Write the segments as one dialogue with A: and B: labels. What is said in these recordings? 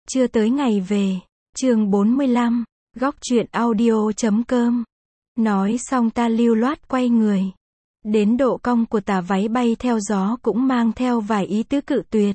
A: Chưa tới ngày về. Chương 45. Góc truyện audio.com. Nói xong ta lưu loát quay người. Đến độ cong của tà váy bay theo gió cũng mang theo vài ý tứ cự tuyệt.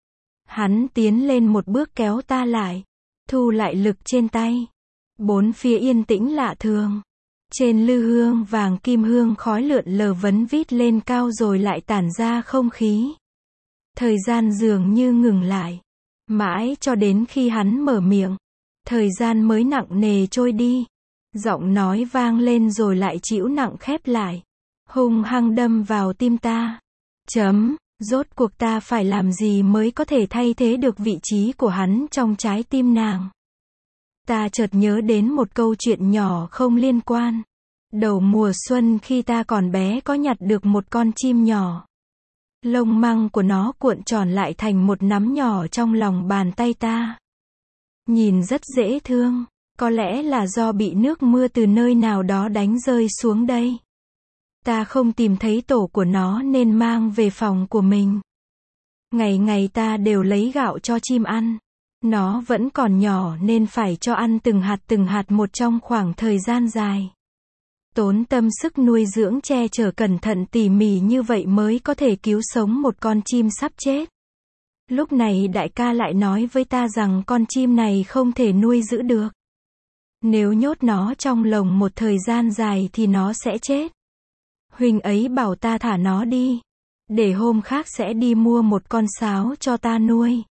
A: Hắn tiến lên một bước kéo ta lại. Thu lại lực trên tay. Bốn phía yên tĩnh lạ thường. Trên lư hương vàng kim hương khói lượn lờ vấn vít lên cao rồi lại tản ra không khí. Thời gian dường như ngừng lại. Mãi cho đến khi hắn mở miệng. Thời gian mới nặng nề trôi đi. Giọng nói vang lên rồi lại trĩu nặng khép lại. Hung hăng đâm vào tim ta. Rốt cuộc ta phải làm gì mới có thể thay thế được vị trí của hắn trong trái tim nàng. Ta chợt nhớ đến một câu chuyện nhỏ không liên quan. Đầu mùa xuân khi ta còn bé có nhặt được một con chim nhỏ. Lông măng của nó cuộn tròn lại thành một nắm nhỏ trong lòng bàn tay ta. Nhìn rất dễ thương, có lẽ là do bị nước mưa từ nơi nào đó đánh rơi xuống đây. Ta không tìm thấy tổ của nó nên mang về phòng của mình. Ngày ngày ta đều lấy gạo cho chim ăn. Nó vẫn còn nhỏ nên phải cho ăn từng hạt một trong khoảng thời gian dài. Tốn tâm sức nuôi dưỡng che chở cẩn thận tỉ mỉ như vậy mới có thể cứu sống một con chim sắp chết. Lúc này đại ca lại nói với ta rằng con chim này không thể nuôi giữ được. Nếu nhốt nó trong lồng một thời gian dài thì nó sẽ chết. Huynh ấy bảo ta thả nó đi. Để hôm khác sẽ đi mua một con sáo cho ta nuôi.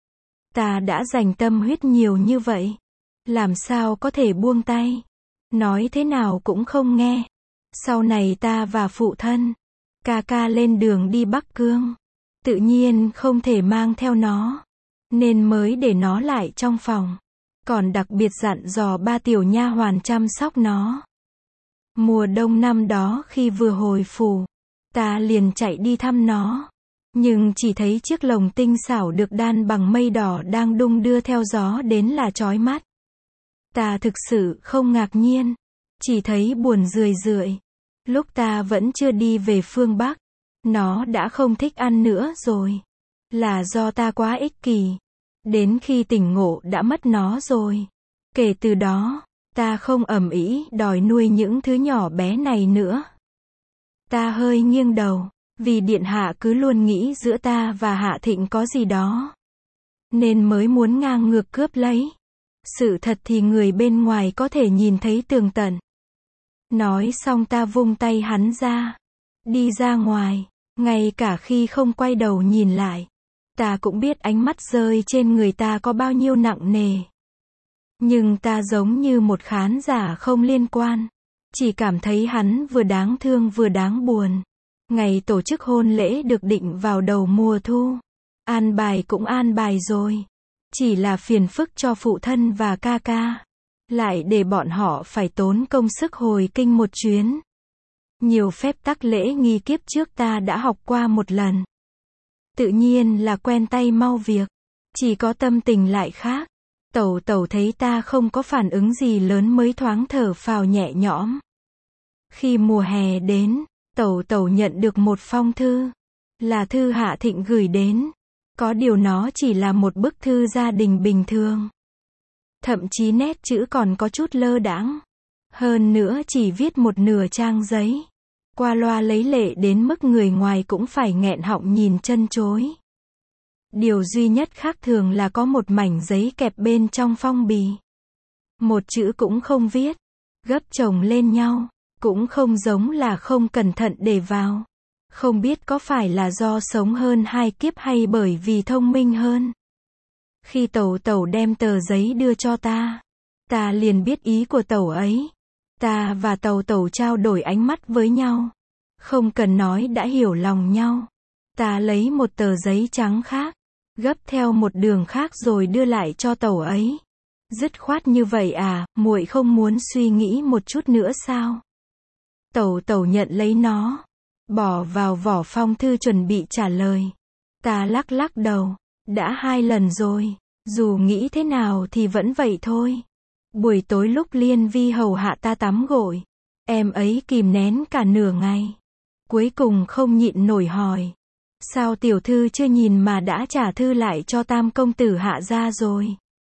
A: Ta đã dành tâm huyết nhiều như vậy. Làm sao có thể buông tay. Nói thế nào cũng không nghe. Sau này ta và phụ thân, ca lên đường đi Bắc Cương. Tự nhiên không thể mang theo nó. Nên mới để nó lại trong phòng. Còn đặc biệt dặn dò 3 tiểu nha hoàn chăm sóc nó. Mùa đông năm đó khi vừa hồi phủ, ta liền chạy đi thăm nó. Nhưng chỉ thấy chiếc lồng tinh xảo được đan bằng mây đỏ đang đung đưa theo gió đến là chói mắt. Ta thực sự không ngạc nhiên, chỉ thấy buồn rười rượi. Lúc ta vẫn chưa đi về phương Bắc, nó đã không thích ăn nữa rồi. Là do ta quá ích kỷ. Đến khi tỉnh ngộ đã mất nó rồi. Kể từ đó, ta không ầm ĩ đòi nuôi những thứ nhỏ bé này nữa. Ta hơi nghiêng đầu, vì điện hạ cứ luôn nghĩ giữa ta và Hạ Thịnh có gì đó. Nên mới muốn ngang ngược cướp lấy. Sự thật thì người bên ngoài có thể nhìn thấy tường tận. Nói xong ta vung tay hắn ra. Đi ra ngoài, ngay cả khi không quay đầu nhìn lại. Ta cũng biết ánh mắt rơi trên người ta có bao nhiêu nặng nề. Nhưng ta giống như một khán giả không liên quan. Chỉ cảm thấy hắn vừa đáng thương vừa đáng buồn. Ngày tổ chức hôn lễ được định vào đầu mùa thu. An bài cũng an bài rồi. Chỉ là phiền phức cho phụ thân và ca. Lại để bọn họ phải tốn công sức hồi kinh một chuyến. Nhiều phép tắc lễ nghi kiếp trước ta đã học qua một lần. Tự nhiên là quen tay mau việc. Chỉ có tâm tình lại khác. Tẩu thấy ta không có phản ứng gì lớn mới thoáng thở phào nhẹ nhõm. Khi mùa hè đến, tẩu nhận được một phong thư. Là thư Hạ Thịnh gửi đến. Có điều nó chỉ là một bức thư gia đình bình thường. Thậm chí nét chữ còn có chút lơ đãng. Hơn nữa chỉ viết một nửa trang giấy. Qua loa lấy lệ đến mức người ngoài cũng phải nghẹn họng nhìn chân chối. Điều duy nhất khác thường là có một mảnh giấy kẹp bên trong phong bì. Một chữ cũng không viết. Gấp chồng lên nhau. Cũng không giống là không cẩn thận để vào. Không biết có phải là do sống hơn 2 kiếp hay bởi vì thông minh hơn. Khi tẩu đem tờ giấy đưa cho ta. Ta liền biết ý của tẩu ấy. Ta và tẩu trao đổi ánh mắt với nhau. Không cần nói đã hiểu lòng nhau. Ta lấy một tờ giấy trắng khác. Gấp theo một đường khác rồi đưa lại cho tẩu ấy. Dứt khoát như vậy à, muội không muốn suy nghĩ một chút nữa sao? Tẩu nhận lấy nó. Bỏ vào vỏ phong thư chuẩn bị trả lời. Ta lắc đầu. Đã 2 lần rồi. Dù nghĩ thế nào thì vẫn vậy thôi. Buổi tối lúc Liên Vi hầu hạ ta tắm gội. Em ấy kìm nén cả nửa ngày. Cuối cùng không nhịn nổi hỏi. Sao tiểu thư chưa nhìn mà đã trả thư lại cho Tam công tử Hạ gia rồi?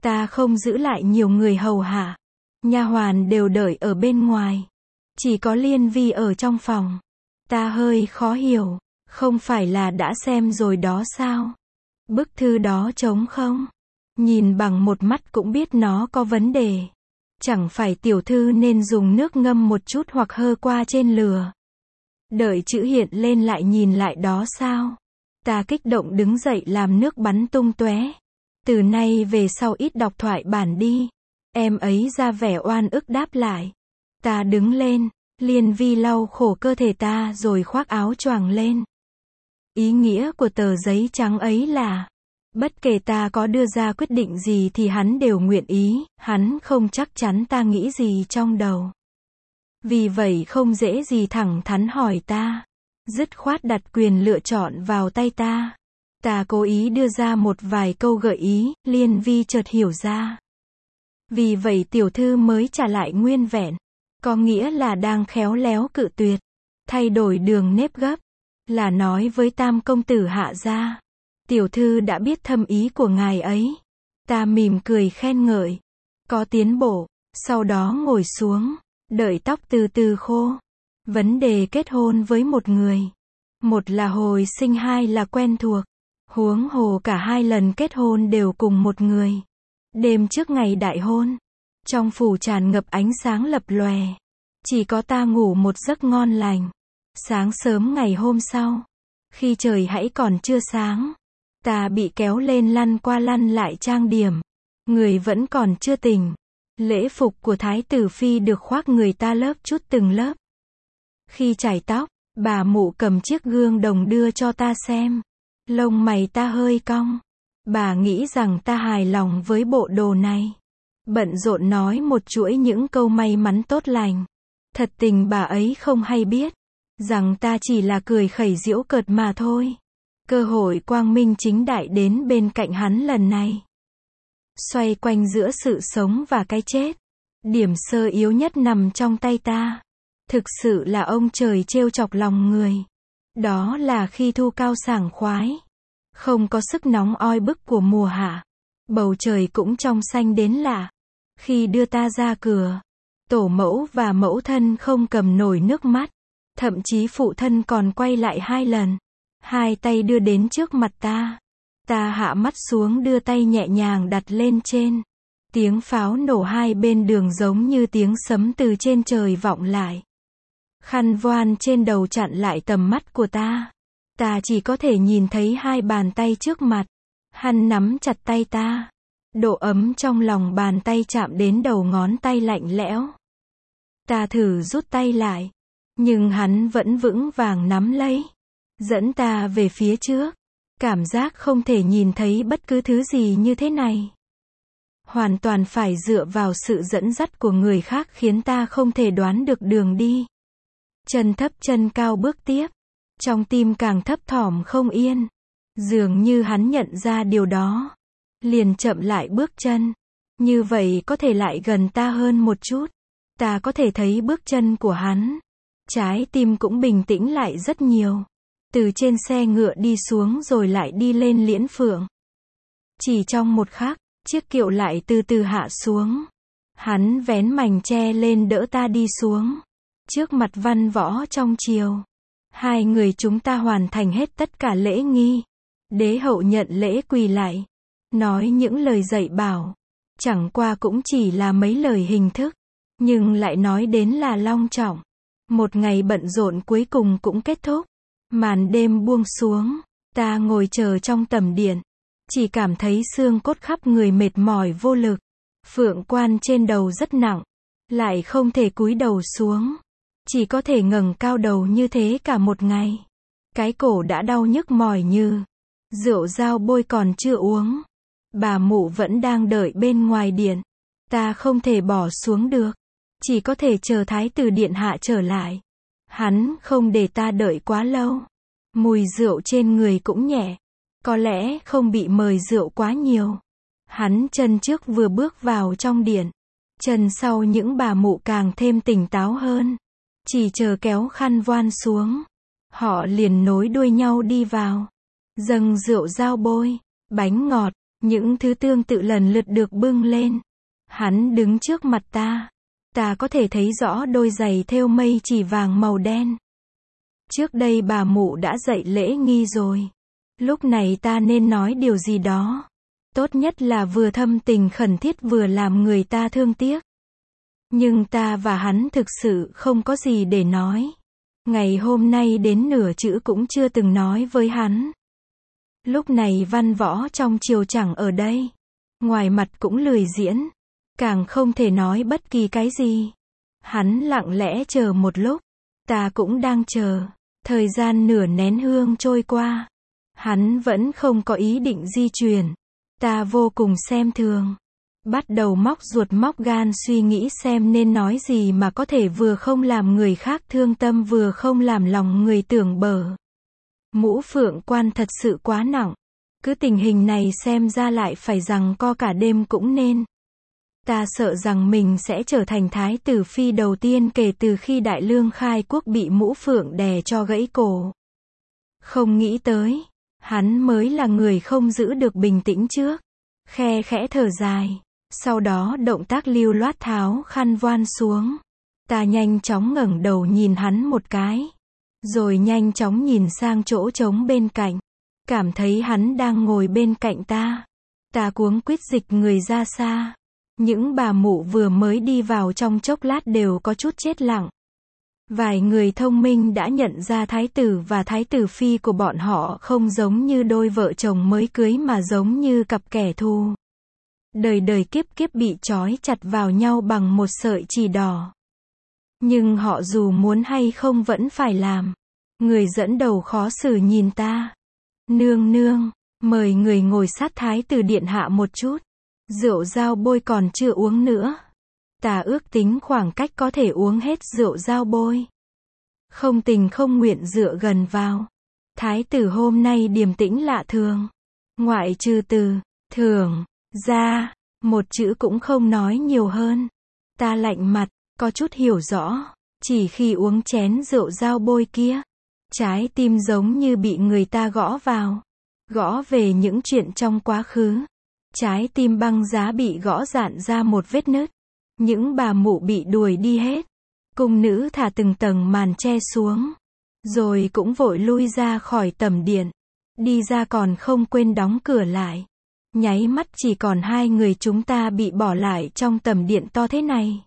A: Ta không giữ lại nhiều người hầu hạ. Nha hoàn đều đợi ở bên ngoài. Chỉ có Liên Vi ở trong phòng. Ta hơi khó hiểu. Không phải là đã xem rồi đó sao? Bức thư đó trống không? Nhìn bằng một mắt cũng biết nó có vấn đề. Chẳng phải tiểu thư nên dùng nước ngâm một chút hoặc hơ qua trên lửa. Đợi chữ hiện lên lại nhìn lại đó sao? Ta kích động đứng dậy làm nước bắn tung tóe. Từ nay về sau ít đọc thoại bản đi. Em ấy ra vẻ oan ức đáp lại. Ta đứng lên, Liên Vi lau khổ cơ thể ta rồi khoác áo choàng lên. Ý nghĩa của tờ giấy trắng ấy là, bất kể ta có đưa ra quyết định gì thì hắn đều nguyện ý, hắn không chắc chắn ta nghĩ gì trong đầu. Vì vậy không dễ gì thẳng thắn hỏi ta. Dứt khoát đặt quyền lựa chọn vào tay ta. Ta cố ý đưa ra một vài câu gợi ý, Liên Vi chợt hiểu ra. Vì vậy tiểu thư mới trả lại nguyên vẹn. Có nghĩa là đang khéo léo cự tuyệt. Thay đổi đường nếp gấp. Là nói với tam công tử Hạ gia. Tiểu thư đã biết thâm ý của ngài ấy. Ta mỉm cười khen ngợi. Có tiến bộ. Sau đó ngồi xuống. Đợi tóc từ từ khô. Vấn đề kết hôn với một người. Một là hồi sinh, hai là quen thuộc. Huống hồ cả hai lần kết hôn đều cùng một người. Đêm trước ngày đại hôn. Trong phủ tràn ngập ánh sáng lập lòe. Chỉ có ta ngủ một giấc ngon lành. Sáng sớm ngày hôm sau. Khi trời hãy còn chưa sáng. Ta bị kéo lên lăn qua lăn lại trang điểm. Người vẫn còn chưa tỉnh. Lễ phục của thái tử phi được khoác người ta lớp chút từng lớp. Khi chải tóc, bà mụ cầm chiếc gương đồng đưa cho ta xem. Lông mày ta hơi cong. Bà nghĩ rằng ta hài lòng với bộ đồ này. Bận rộn nói một chuỗi những câu may mắn tốt lành. Thật tình bà ấy không hay biết. Rằng ta chỉ là cười khẩy giễu cợt mà thôi. Cơ hội quang minh chính đại đến bên cạnh hắn lần này. Xoay quanh giữa sự sống và cái chết. Điểm sơ yếu nhất nằm trong tay ta. Thực sự là ông trời trêu chọc lòng người. Đó là khi thu cao sảng khoái. Không có sức nóng oi bức của mùa hạ. Bầu trời cũng trong xanh đến lạ. Khi đưa ta ra cửa. Tổ mẫu và mẫu thân không cầm nổi nước mắt. Thậm chí phụ thân còn quay lại 2 lần. 2 tay đưa đến trước mặt ta. Ta hạ mắt xuống đưa tay nhẹ nhàng đặt lên trên. Tiếng pháo nổ hai bên đường giống như tiếng sấm từ trên trời vọng lại. Khăn voan trên đầu chặn lại tầm mắt của ta. Ta chỉ có thể nhìn thấy 2 bàn tay trước mặt. Hắn nắm chặt tay ta. Độ ấm trong lòng bàn tay chạm đến đầu ngón tay lạnh lẽo. Ta thử rút tay lại. Nhưng hắn vẫn vững vàng nắm lấy. Dẫn ta về phía trước. Cảm giác không thể nhìn thấy bất cứ thứ gì như thế này. Hoàn toàn phải dựa vào sự dẫn dắt của người khác khiến ta không thể đoán được đường đi. Chân thấp chân cao bước tiếp. Trong tim càng thấp thỏm không yên. Dường như hắn nhận ra điều đó. Liền chậm lại bước chân. Như vậy có thể lại gần ta hơn một chút. Ta có thể thấy bước chân của hắn. Trái tim cũng bình tĩnh lại rất nhiều. Từ trên xe ngựa đi xuống rồi lại đi lên Liễn Phượng. Chỉ trong một khắc, chiếc kiệu lại từ từ hạ xuống. Hắn vén mành che lên đỡ ta đi xuống. Trước mặt văn võ trong triều. 2 người chúng ta hoàn thành hết tất cả lễ nghi. Đế hậu nhận lễ quỳ lại. Nói những lời dạy bảo. Chẳng qua cũng chỉ là mấy lời hình thức. Nhưng lại nói đến là long trọng. Một ngày bận rộn cuối cùng cũng kết thúc. Màn đêm buông xuống. Ta ngồi chờ trong tầm điện. Chỉ cảm thấy xương cốt khắp người mệt mỏi vô lực. Phượng quan trên đầu rất nặng. Lại không thể cúi đầu xuống. Chỉ có thể ngẩng cao đầu như thế cả một ngày. Cái cổ đã đau nhức mỏi như. Rượu dao bôi còn chưa uống. Bà mụ vẫn đang đợi bên ngoài điện. Ta không thể bỏ xuống được. Chỉ có thể chờ thái tử điện hạ trở lại. Hắn không để ta đợi quá lâu. Mùi rượu trên người cũng nhẹ. Có lẽ không bị mời rượu quá nhiều. Hắn chân trước vừa bước vào trong điện. Chân sau những bà mụ càng thêm tỉnh táo hơn. Chỉ chờ kéo khăn voan xuống. Họ liền nối đuôi nhau đi vào. Dâng rượu dao bôi, bánh ngọt, Những thứ tương tự lần lượt được bưng lên. Hắn đứng trước mặt ta. Ta có thể thấy rõ đôi giày thêu mây chỉ vàng màu đen. Trước đây bà mụ đã dạy lễ nghi rồi. Lúc này ta nên nói điều gì đó. Tốt nhất là vừa thâm tình khẩn thiết vừa làm người ta thương tiếc. Nhưng ta và hắn thực sự không có gì để nói. Ngày hôm nay đến nửa chữ cũng chưa từng nói với hắn. Lúc này Văn Võ trong triều chẳng ở đây. Ngoài mặt cũng lười diễn. Càng không thể nói bất kỳ cái gì. Hắn lặng lẽ chờ một lúc. Ta cũng đang chờ. Thời gian nửa nén hương trôi qua. Hắn vẫn không có ý định di chuyển. Ta vô cùng xem thường. Bắt đầu móc ruột móc gan suy nghĩ xem nên nói gì mà có thể vừa không làm người khác thương tâm vừa không làm lòng người tưởng bờ. Mũ phượng quan thật sự quá nặng. Cứ tình hình này xem ra lại phải giằng co cả đêm cũng nên. Ta sợ rằng mình sẽ trở thành thái tử phi đầu tiên kể từ khi Đại Lương khai quốc bị mũ phượng đè cho gãy cổ. Không nghĩ tới, hắn mới là người không giữ được bình tĩnh trước. Khe khẽ thở dài. Sau đó động tác lưu loát tháo khăn voan xuống. Ta nhanh chóng ngẩng đầu nhìn hắn một cái. Rồi nhanh chóng nhìn sang chỗ trống bên cạnh. Cảm thấy hắn đang ngồi bên cạnh ta. Ta cuống quýt dịch người ra xa. Những bà mụ vừa mới đi vào trong chốc lát đều có chút chết lặng. Vài người thông minh đã nhận ra thái tử và thái tử phi của bọn họ không giống như đôi vợ chồng mới cưới mà giống như cặp kẻ thù. Đời đời kiếp kiếp bị trói chặt vào nhau bằng một sợi chỉ đỏ. Nhưng họ dù muốn hay không vẫn phải làm. Người dẫn đầu khó xử nhìn ta. Nương nương, mời người ngồi sát thái tử điện hạ một chút. Rượu dao bôi còn chưa uống nữa. Ta ước tính khoảng cách có thể uống hết rượu dao bôi. Không tình không nguyện dựa gần vào. Thái tử hôm nay điềm tĩnh lạ thường. Ngoại trừ từ thưởng ra, một chữ cũng không nói nhiều hơn. Ta lạnh mặt, có chút hiểu rõ. Chỉ khi uống chén rượu dao bôi kia, trái tim giống như bị người ta gõ vào. Gõ về những chuyện trong quá khứ. Trái tim băng giá bị gõ rạn ra một vết nứt. Những bà mụ bị đuổi đi hết. Cung nữ thả từng tầng màn che xuống. Rồi cũng vội lui ra khỏi tẩm điện. Đi ra còn không quên đóng cửa lại. Nháy mắt chỉ còn hai người chúng ta bị bỏ lại trong tẩm điện to thế này.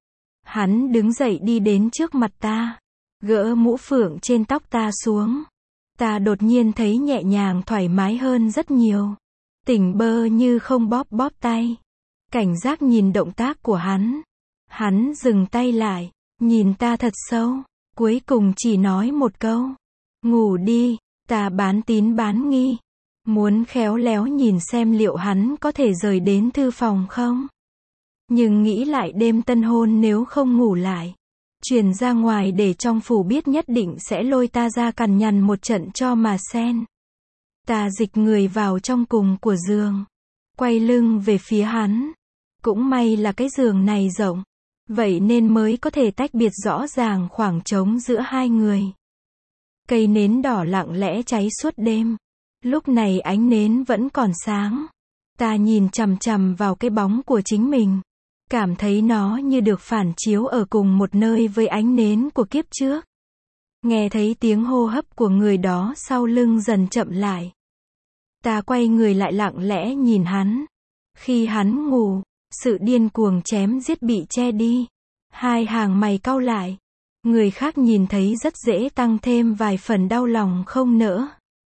A: Hắn đứng dậy đi đến trước mặt ta. Gỡ mũ phượng trên tóc ta xuống. Ta đột nhiên thấy nhẹ nhàng thoải mái hơn rất nhiều. Tỉnh bơ như không bóp bóp tay. Cảnh giác nhìn động tác của hắn. Hắn dừng tay lại. Nhìn ta thật sâu. Cuối cùng chỉ nói một câu. Ngủ đi. Ta bán tín bán nghi. Muốn khéo léo nhìn xem liệu hắn có thể rời đến thư phòng không. Nhưng nghĩ lại đêm tân hôn nếu không ngủ lại. Truyền ra ngoài để trong phủ biết nhất định sẽ lôi ta ra cằn nhằn một trận cho mà sen. Ta dịch người vào trong cùng của giường. Quay lưng về phía hắn. Cũng may là cái giường này rộng. Vậy nên mới có thể tách biệt rõ ràng khoảng trống giữa hai người. Cây nến đỏ lặng lẽ cháy suốt đêm. Lúc này ánh nến vẫn còn sáng. Ta nhìn chằm chằm vào cái bóng của chính mình. Cảm thấy nó như được phản chiếu ở cùng một nơi với ánh nến của kiếp trước. Nghe thấy tiếng hô hấp của người đó sau lưng dần chậm lại. Ta quay người lại lặng lẽ nhìn hắn. Khi hắn ngủ, sự điên cuồng chém giết bị che đi. Hai hàng mày cau lại. Người khác nhìn thấy rất dễ tăng thêm vài phần đau lòng không nỡ.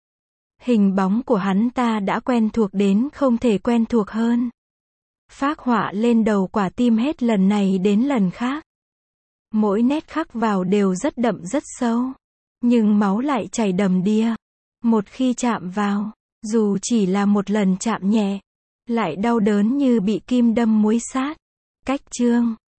A: Hình bóng của hắn ta đã quen thuộc đến không thể quen thuộc hơn. Phác họa lên đầu quả tim hết lần này đến lần khác. Mỗi nét khắc vào đều rất đậm rất sâu. Nhưng máu lại chảy đầm đìa. Một khi chạm vào, dù chỉ là một lần chạm nhẹ, lại đau đớn như bị kim đâm muối sát. Cách chương